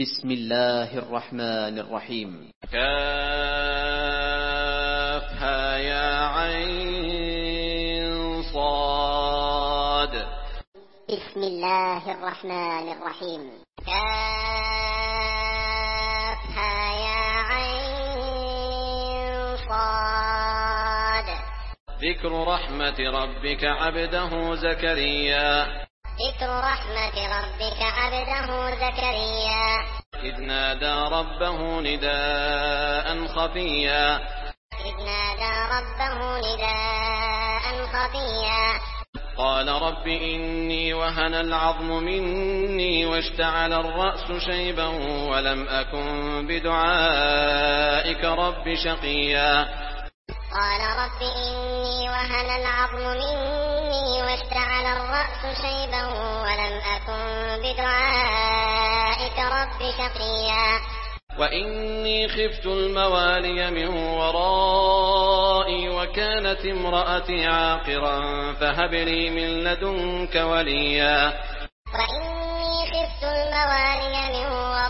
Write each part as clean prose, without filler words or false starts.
بسم الله الرحمن الرحيم. كافها يا عين صاد. بسم الله الرحمن الرحيم. كافها يا عين صاد. ذكر رحمة ربك عبده زكريا. ذكر رحمة ربك عبده زكريا إذ نادى ربه نداء خفيا. إذ نادى ربه نداء خفيا قال رب إني وهن العظم مني واشتعل الرأس شيبا ولم أكن بدعائك رب شقيا. قال رب إني وهن العظم مني واشتعل الرأس شيبا ولم أكن بدعائك رب شقيا. وإني خفت الموالي من ورائي وكانت امرأتي عاقرا فهب لي من لدنك وليا. وإني خفت الموالي من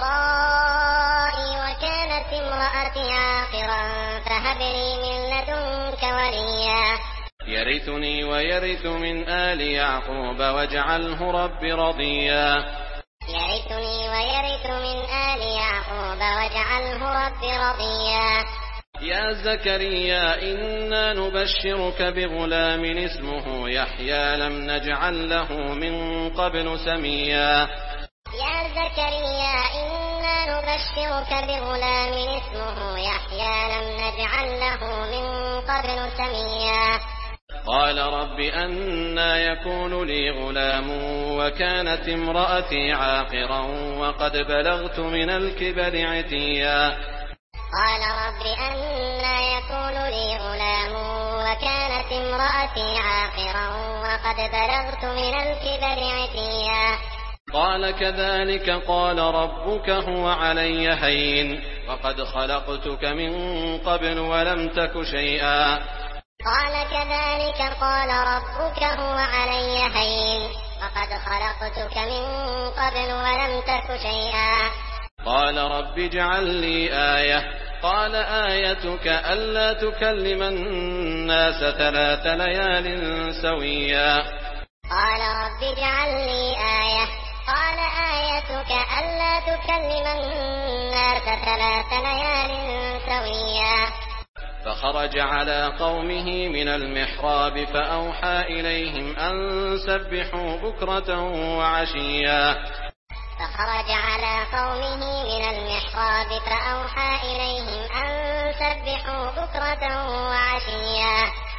ورائي وكانت امرأتي عاقرا فهب لي من لدنك وليا. يرثني ويرث من آل يعقوب واجعله رب رضيا. يرثني ويرث من آل يعقوب واجعله رب رضيا. يا زكريا إنا نبشرك بغلام اسمه يحيى لم نجعل له من قبل سميا. يا زكريا إنا نبشرك بغلام اسمه يحيى لم نجعل له من قبل سميا. قال رب أنى يكون لي غلام وكانت امرأتي عاقرا وقد بلغت من الكبر عتيا. قال رب أنى يكون لي غلام وكانت امرأتي عاقرا وقد بلغت من الكبر عتيا. قال كذلك قال ربك هو علي هين وقد خلقتك من قبل ولم تك شيئا. قال كذلك قال ربك هو علي هين وقد خلقتك من قبل ولم تك شيئا. قال رب اجعل لي آية. قال آيتك ألا تكلم الناس 3 ليال سويا. قال رب اجعل لي آية. قال آيتك ألا تكلم الناس 3 ليال سويا. فخرج على قومه من المحراب فأوحى إليهم أن سبحوا بكرة وعشيا. فخرج على قومه من المحراب فأوحى إليهم أن سبحوا بكرة وعشيا.